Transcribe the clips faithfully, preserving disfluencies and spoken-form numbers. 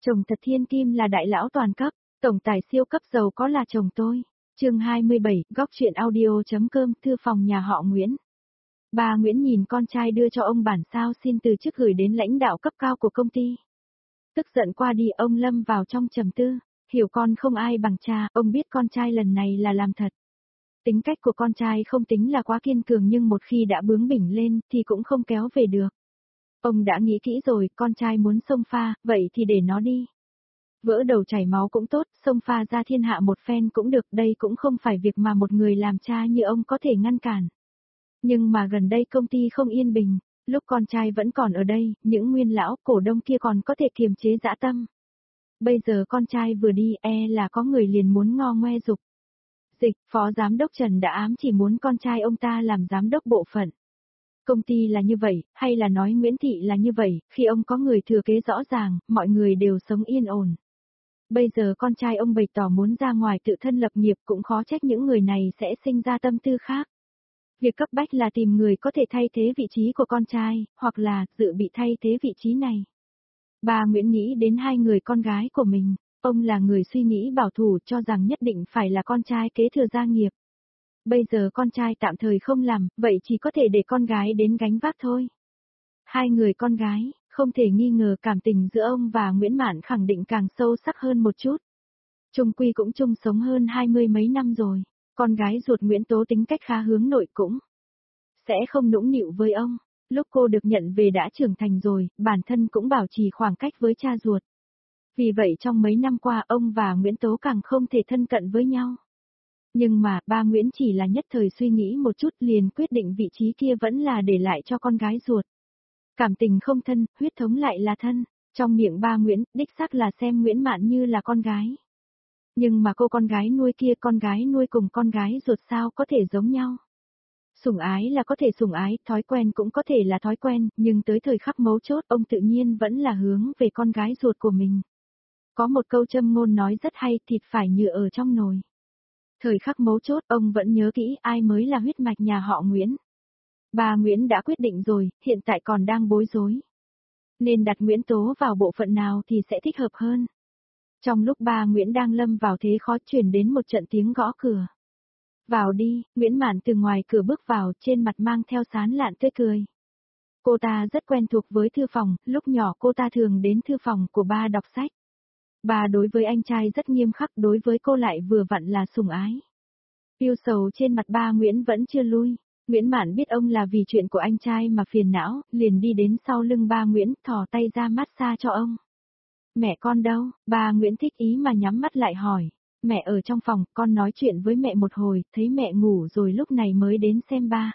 Chồng thật thiên kim là đại lão toàn cấp, tổng tài siêu cấp giàu có là chồng tôi. Chương hai mươi bảy, góc truyện audio.com, thư phòng nhà họ Nguyễn. Bà Nguyễn nhìn con trai đưa cho ông bản sao xin từ chức gửi đến lãnh đạo cấp cao của công ty. Tức giận qua đi, ông lâm vào trong trầm tư, hiểu con không ai bằng cha, ông biết con trai lần này là làm thật. Tính cách của con trai không tính là quá kiên cường, nhưng một khi đã bướng bỉnh lên thì cũng không kéo về được. Ông đã nghĩ kỹ rồi, con trai muốn xông pha, vậy thì để nó đi. Vỡ đầu chảy máu cũng tốt, xông pha ra thiên hạ một phen cũng được, đây cũng không phải việc mà một người làm cha như ông có thể ngăn cản. Nhưng mà gần đây công ty không yên bình, lúc con trai vẫn còn ở đây, những nguyên lão cổ đông kia còn có thể kiềm chế dã tâm. Bây giờ con trai vừa đi, e là có người liền muốn ngo ngoe dục. Dịch, phó giám đốc Trần đã ám chỉ muốn con trai ông ta làm giám đốc bộ phận. Công ty là như vậy, hay là nói Nguyễn Thị là như vậy, khi ông có người thừa kế rõ ràng, mọi người đều sống yên ổn. Bây giờ con trai ông bày tỏ muốn ra ngoài tự thân lập nghiệp, cũng khó trách những người này sẽ sinh ra tâm tư khác. Việc cấp bách là tìm người có thể thay thế vị trí của con trai, hoặc là dự bị thay thế vị trí này. Bà Nguyễn nghĩ đến hai người con gái của mình, ông là người suy nghĩ bảo thủ, cho rằng nhất định phải là con trai kế thừa gia nghiệp. Bây giờ con trai tạm thời không làm, vậy chỉ có thể để con gái đến gánh vác thôi. Hai người con gái, không thể nghi ngờ cảm tình giữa ông và Nguyễn Mạn khẳng định càng sâu sắc hơn một chút. Chung quy cũng chung sống hơn hai mươi mấy năm rồi, con gái ruột Nguyễn Tố tính cách khá hướng nội, cũng sẽ không nũng nịu với ông. Lúc cô được nhận về đã trưởng thành rồi, bản thân cũng bảo trì khoảng cách với cha ruột. Vì vậy trong mấy năm qua ông và Nguyễn Tố càng không thể thân cận với nhau. Nhưng mà, ba Nguyễn chỉ là nhất thời suy nghĩ một chút liền quyết định vị trí kia vẫn là để lại cho con gái ruột. Cảm tình không thân, huyết thống lại là thân. Trong miệng ba Nguyễn, đích xác là xem Nguyễn Mạn như là con gái. Nhưng mà cô con gái nuôi kia, con gái nuôi cùng con gái ruột sao có thể giống nhau. Sủng ái là có thể sủng ái, thói quen cũng có thể là thói quen, nhưng tới thời khắc mấu chốt ông tự nhiên vẫn là hướng về con gái ruột của mình. Có một câu châm ngôn nói rất hay, thịt phải như ở trong nồi. Thời khắc mấu chốt ông vẫn nhớ kỹ ai mới là huyết mạch nhà họ Nguyễn. Bà Nguyễn đã quyết định rồi, hiện tại còn đang bối rối. Nên đặt Nguyễn Tố vào bộ phận nào thì sẽ thích hợp hơn. Trong lúc bà Nguyễn đang lâm vào thế khó, chuyển đến một trận tiếng gõ cửa. Vào đi, Nguyễn Mạn từ ngoài cửa bước vào, trên mặt mang theo sán lạn tươi cười. Cô ta rất quen thuộc với thư phòng, lúc nhỏ cô ta thường đến thư phòng của ba đọc sách. Bà đối với anh trai rất nghiêm khắc, đối với cô lại vừa vặn là sủng ái. Yêu sầu trên mặt ba Nguyễn vẫn chưa lui. Nguyễn Mạn biết ông là vì chuyện của anh trai mà phiền não, liền đi đến sau lưng ba Nguyễn, thò tay ra massage cho ông. Mẹ con đâu? Ba Nguyễn thích ý mà nhắm mắt lại hỏi. Mẹ ở trong phòng, con nói chuyện với mẹ một hồi, thấy mẹ ngủ rồi lúc này mới đến xem ba.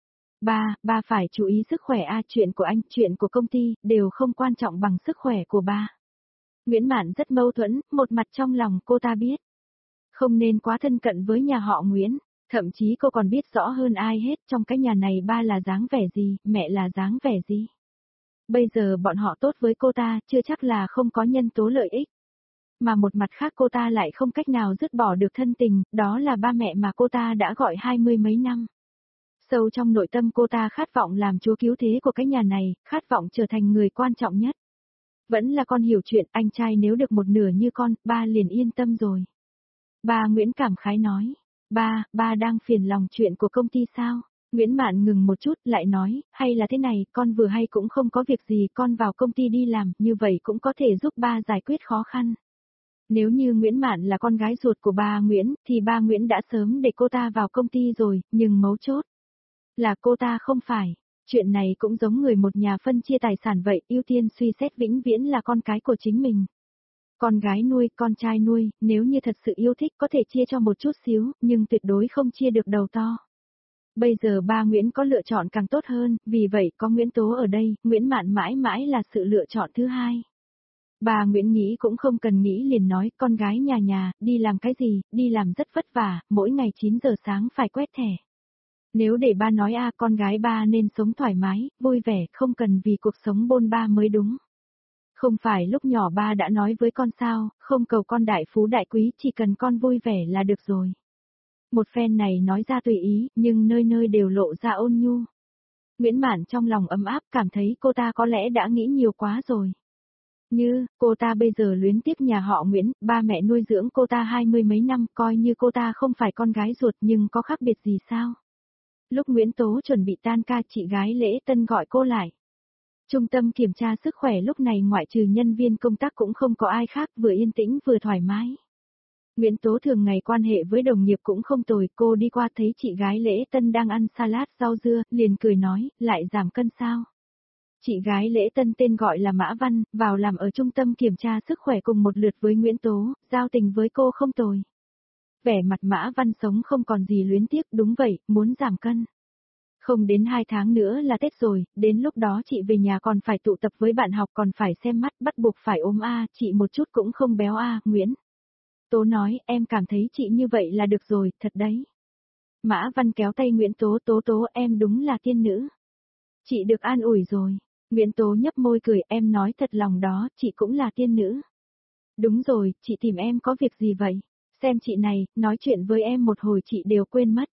Ba, ba phải chú ý sức khỏe a, chuyện của anh, chuyện của công ty, đều không quan trọng bằng sức khỏe của ba. Nguyễn Mạn rất mâu thuẫn, một mặt trong lòng cô ta biết. Không nên quá thân cận với nhà họ Nguyễn, thậm chí cô còn biết rõ hơn ai hết trong cái nhà này ba là dáng vẻ gì, mẹ là dáng vẻ gì. Bây giờ bọn họ tốt với cô ta, chưa chắc là không có nhân tố lợi ích. Mà một mặt khác cô ta lại không cách nào dứt bỏ được thân tình, đó là ba mẹ mà cô ta đã gọi hai mươi mấy năm. Sâu trong nội tâm cô ta khát vọng làm chúa cứu thế của cái nhà này, khát vọng trở thành người quan trọng nhất. Vẫn là con hiểu chuyện, anh trai nếu được một nửa như con, ba liền yên tâm rồi. Ba Nguyễn cảm khái nói, ba, ba đang phiền lòng chuyện của công ty sao? Nguyễn Mạn ngừng một chút lại nói, hay là thế này, con vừa hay cũng không có việc gì, con vào công ty đi làm, như vậy cũng có thể giúp ba giải quyết khó khăn. Nếu như Nguyễn Mạn là con gái ruột của ba Nguyễn, thì ba Nguyễn đã sớm để cô ta vào công ty rồi, nhưng mấu chốt là cô ta không phải. Chuyện này cũng giống người một nhà phân chia tài sản vậy, ưu tiên suy xét vĩnh viễn là con cái của chính mình. Con gái nuôi, con trai nuôi, nếu như thật sự yêu thích có thể chia cho một chút xíu, nhưng tuyệt đối không chia được đầu to. Bây giờ ba Nguyễn có lựa chọn càng tốt hơn, vì vậy có Nguyễn Tố ở đây, Nguyễn Mạn mãi mãi là sự lựa chọn thứ hai. Bà Nguyễn nghĩ cũng không cần nghĩ liền nói, con gái nhà nhà, đi làm cái gì, đi làm rất vất vả, mỗi ngày chín giờ sáng phải quét thẻ. Nếu để ba nói a, con gái ba nên sống thoải mái, vui vẻ, không cần vì cuộc sống bôn ba mới đúng. Không phải lúc nhỏ ba đã nói với con sao, không cầu con đại phú đại quý, chỉ cần con vui vẻ là được rồi. Một phen này nói ra tùy ý, nhưng nơi nơi đều lộ ra ôn nhu. Nguyễn Mạn trong lòng ấm áp, cảm thấy cô ta có lẽ đã nghĩ nhiều quá rồi. Như, cô ta bây giờ luyến tiếc nhà họ Nguyễn, ba mẹ nuôi dưỡng cô ta hai mươi mấy năm, coi như cô ta không phải con gái ruột nhưng có khác biệt gì sao? Lúc Nguyễn Tố chuẩn bị tan ca, chị gái Lễ Tân gọi cô lại. Trung tâm kiểm tra sức khỏe lúc này ngoại trừ nhân viên công tác cũng không có ai khác, vừa yên tĩnh vừa thoải mái. Nguyễn Tố thường ngày quan hệ với đồng nghiệp cũng không tồi, cô đi qua thấy chị gái Lễ Tân đang ăn salad rau dưa, liền cười nói, lại giảm cân sao? Chị gái Lễ Tân tên gọi là Mã Văn, vào làm ở trung tâm kiểm tra sức khỏe cùng một lượt với Nguyễn Tố, giao tình với cô không tồi. Vẻ mặt Mã Văn sống không còn gì luyến tiếc, đúng vậy, muốn giảm cân. Không đến hai tháng nữa là Tết rồi, đến lúc đó chị về nhà còn phải tụ tập với bạn học, còn phải xem mắt, bắt buộc phải ốm a, chị một chút cũng không béo a, Nguyễn. Tố nói, em cảm thấy chị như vậy là được rồi, thật đấy. Mã Văn kéo tay Nguyễn Tố, Tố Tố em đúng là tiên nữ. Chị được an ủi rồi. Nguyễn Tố nhấp môi cười, em nói thật lòng đó, chị cũng là tiên nữ. Đúng rồi, chị tìm em có việc gì vậy? Xem chị này, nói chuyện với em một hồi chị đều quên mất.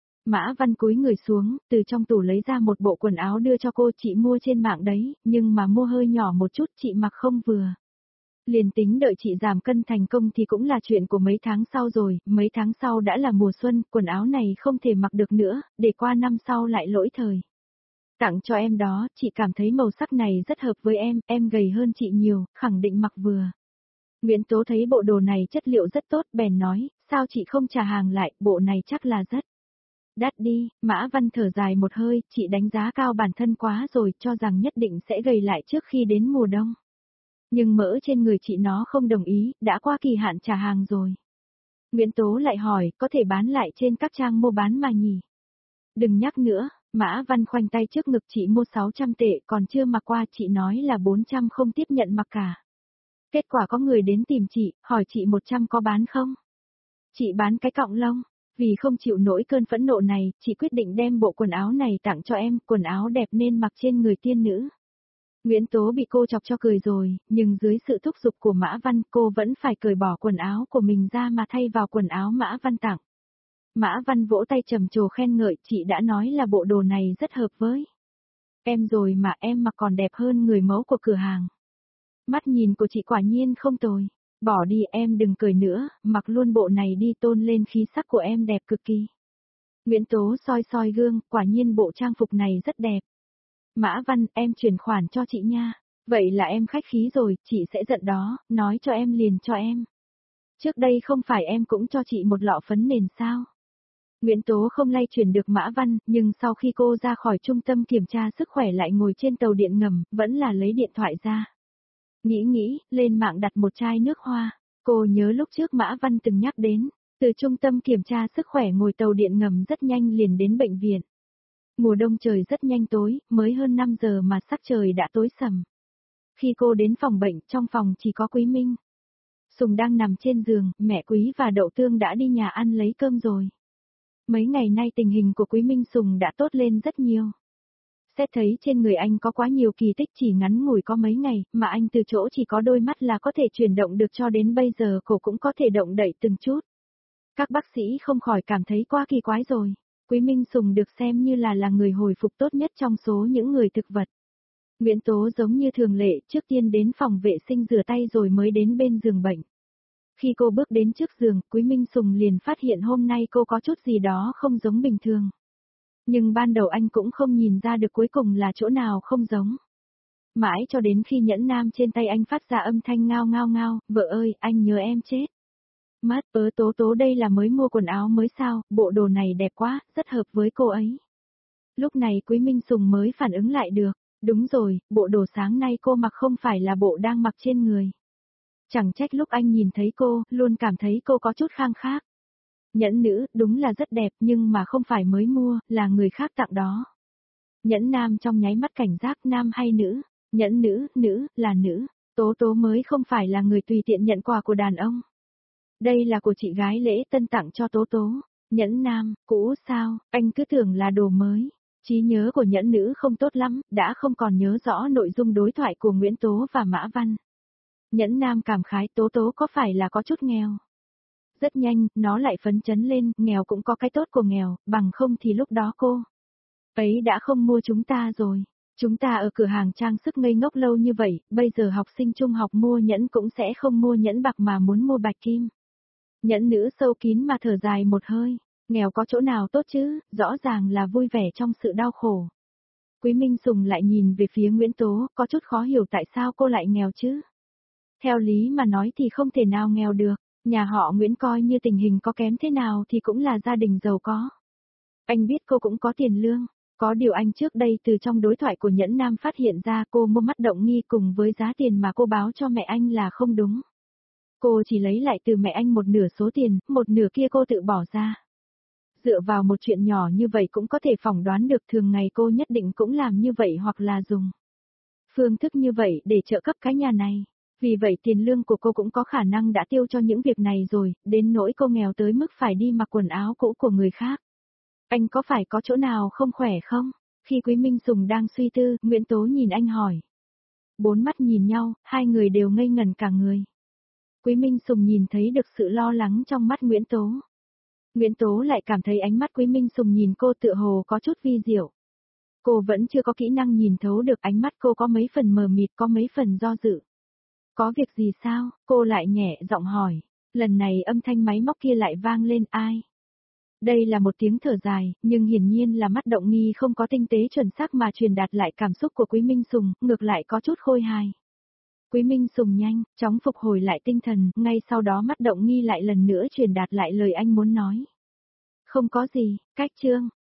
Mã Văn cúi người xuống, từ trong tủ lấy ra một bộ quần áo đưa cho cô, chị mua trên mạng đấy, nhưng mà mua hơi nhỏ một chút, chị mặc không vừa. Liền tính đợi chị giảm cân thành công thì cũng là chuyện của mấy tháng sau rồi, mấy tháng sau đã là mùa xuân, quần áo này không thể mặc được nữa, để qua năm sau lại lỗi thời. Tặng cho em đó, chị cảm thấy màu sắc này rất hợp với em, em gầy hơn chị nhiều, khẳng định mặc vừa. Nguyễn Tố thấy bộ đồ này chất liệu rất tốt, bèn nói, sao chị không trả hàng lại, bộ này chắc là rất đắt đi. Mã Văn thở dài một hơi, chị đánh giá cao bản thân quá rồi, cho rằng nhất định sẽ gầy lại trước khi đến mùa đông. Nhưng mỡ trên người chị nó không đồng ý, đã qua kỳ hạn trả hàng rồi. Nguyễn Tố lại hỏi, có thể bán lại trên các trang mua bán mà nhỉ? Đừng nhắc nữa, Mã Văn khoanh tay trước ngực, chị mua sáu trăm tệ, còn chưa mặc qua, chị nói là bốn trăm không tiếp nhận mặc cả. Kết quả có người đến tìm chị, hỏi chị một trăm có bán không? Chị bán cái cọng lông. Vì không chịu nổi cơn phẫn nộ này, chị quyết định đem bộ quần áo này tặng cho em, quần áo đẹp nên mặc trên người tiên nữ. Nguyễn Tố bị cô chọc cho cười rồi, nhưng dưới sự thúc giục của Mã Văn, cô vẫn phải cởi bỏ quần áo của mình ra mà thay vào quần áo Mã Văn tặng. Mã Văn vỗ tay trầm trồ khen ngợi, chị đã nói là bộ đồ này rất hợp với em rồi mà, em mặc còn đẹp hơn người mẫu của cửa hàng. Mắt nhìn của chị quả nhiên không tồi. Bỏ đi, em đừng cười nữa, mặc luôn bộ này đi, tôn lên khí sắc của em đẹp cực kỳ. Nguyễn Tố soi soi gương, quả nhiên bộ trang phục này rất đẹp. Mã Văn, em chuyển khoản cho chị nha. Vậy là em khách khí rồi, chị sẽ giận đó, nói cho em liền cho em. Trước đây không phải em cũng cho chị một lọ phấn nền sao? Nguyễn Tố không lay chuyển được Mã Văn, nhưng sau khi cô ra khỏi trung tâm kiểm tra sức khỏe lại ngồi trên tàu điện ngầm, vẫn là lấy điện thoại ra. Nghĩ nghĩ, lên mạng đặt một chai nước hoa. Cô nhớ lúc trước Mã Văn từng nhắc đến, từ trung tâm kiểm tra sức khỏe ngồi tàu điện ngầm rất nhanh liền đến bệnh viện. Mùa đông trời rất nhanh tối, mới hơn năm giờ mà sắc trời đã tối sầm. Khi cô đến phòng bệnh, trong phòng chỉ có Quý Minh. Sùng đang nằm trên giường, mẹ Quý và Đậu Tương đã đi nhà ăn lấy cơm rồi. Mấy ngày nay tình hình của Quý Minh Sùng đã tốt lên rất nhiều. Xét thấy trên người anh có quá nhiều kỳ tích, chỉ ngắn ngủi có mấy ngày, mà anh từ chỗ chỉ có đôi mắt là có thể chuyển động được cho đến bây giờ cổ cũng có thể động đậy từng chút. Các bác sĩ không khỏi cảm thấy quá kỳ quái rồi. Quý Minh Sùng được xem như là là người hồi phục tốt nhất trong số những người thực vật. Nguyễn Tố giống như thường lệ, trước tiên đến phòng vệ sinh rửa tay rồi mới đến bên giường bệnh. Khi cô bước đến trước giường, Quý Minh Sùng liền phát hiện hôm nay cô có chút gì đó không giống bình thường. Nhưng ban đầu anh cũng không nhìn ra được cuối cùng là chỗ nào không giống. Mãi cho đến khi nhẫn nam trên tay anh phát ra âm thanh ngao ngao ngao, vợ ơi, anh nhớ em chết. Mất, ớ Tố Tố đây là mới mua quần áo mới sao, bộ đồ này đẹp quá, rất hợp với cô ấy. Lúc này Quý Minh Sùng mới phản ứng lại được, đúng rồi, bộ đồ sáng nay cô mặc không phải là bộ đang mặc trên người. Chẳng trách lúc anh nhìn thấy cô, luôn cảm thấy cô có chút khang khác. Nhẫn nữ, đúng là rất đẹp nhưng mà không phải mới mua, là người khác tặng đó. Nhẫn nam trong nháy mắt cảnh giác, nam hay nữ? Nhẫn nữ, nữ, là nữ. Tố Tố mới không phải là người tùy tiện nhận quà của đàn ông. Đây là của chị gái Lễ Tân tặng cho Tố Tố. Nhẫn nam, cũ sao, anh cứ tưởng là đồ mới. Trí nhớ của nhẫn nữ không tốt lắm, đã không còn nhớ rõ nội dung đối thoại của Nguyễn Tố và Mã Văn. Nhẫn nam cảm khái, Tố Tố có phải là có chút nghèo? Rất nhanh, nó lại phấn chấn lên, nghèo cũng có cái tốt của nghèo, bằng không thì lúc đó cô ấy đã không mua chúng ta rồi. Chúng ta ở cửa hàng trang sức ngây ngốc lâu như vậy, bây giờ học sinh trung học mua nhẫn cũng sẽ không mua nhẫn bạc mà muốn mua bạch kim. Nhẫn nữ sâu kín mà thở dài một hơi, nghèo có chỗ nào tốt chứ, rõ ràng là vui vẻ trong sự đau khổ. Quý Minh Sùng lại nhìn về phía Nguyễn Tố, có chút khó hiểu tại sao cô lại nghèo chứ. Theo lý mà nói thì không thể nào nghèo được, nhà họ Nguyễn coi như tình hình có kém thế nào thì cũng là gia đình giàu có. Anh biết cô cũng có tiền lương, có điều anh trước đây từ trong đối thoại của Nhẫn Nam phát hiện ra cô mua mắt động nghi cùng với giá tiền mà cô báo cho mẹ anh là không đúng. Cô chỉ lấy lại từ mẹ anh một nửa số tiền, một nửa kia cô tự bỏ ra. Dựa vào một chuyện nhỏ như vậy cũng có thể phỏng đoán được thường ngày cô nhất định cũng làm như vậy hoặc là dùng phương thức như vậy để trợ cấp cái nhà này. Vì vậy tiền lương của cô cũng có khả năng đã tiêu cho những việc này rồi, đến nỗi cô nghèo tới mức phải đi mặc quần áo cũ của người khác. Anh có phải có chỗ nào không khỏe không? Khi Quý Minh Sùng đang suy tư, Nguyễn Tố nhìn anh hỏi. Bốn mắt nhìn nhau, hai người đều ngây ngẩn cả người. Quý Minh Sùng nhìn thấy được sự lo lắng trong mắt Nguyễn Tố. Nguyễn Tố lại cảm thấy ánh mắt Quý Minh Sùng nhìn cô tựa hồ có chút vi diệu. Cô vẫn chưa có kỹ năng nhìn thấu được ánh mắt cô có mấy phần mờ mịt, có mấy phần do dự. Có việc gì sao? Cô lại nhẹ giọng hỏi. Lần này âm thanh máy móc kia lại vang lên ai? Đây là một tiếng thở dài, nhưng hiển nhiên là mắt động nghi không có tinh tế chuẩn xác mà truyền đạt lại cảm xúc của Quý Minh Sùng, ngược lại có chút khôi hài. Quý Minh Sùng nhanh, chóng phục hồi lại tinh thần, ngay sau đó mắt động nghi lại lần nữa truyền đạt lại lời anh muốn nói. Không có gì, cách chương.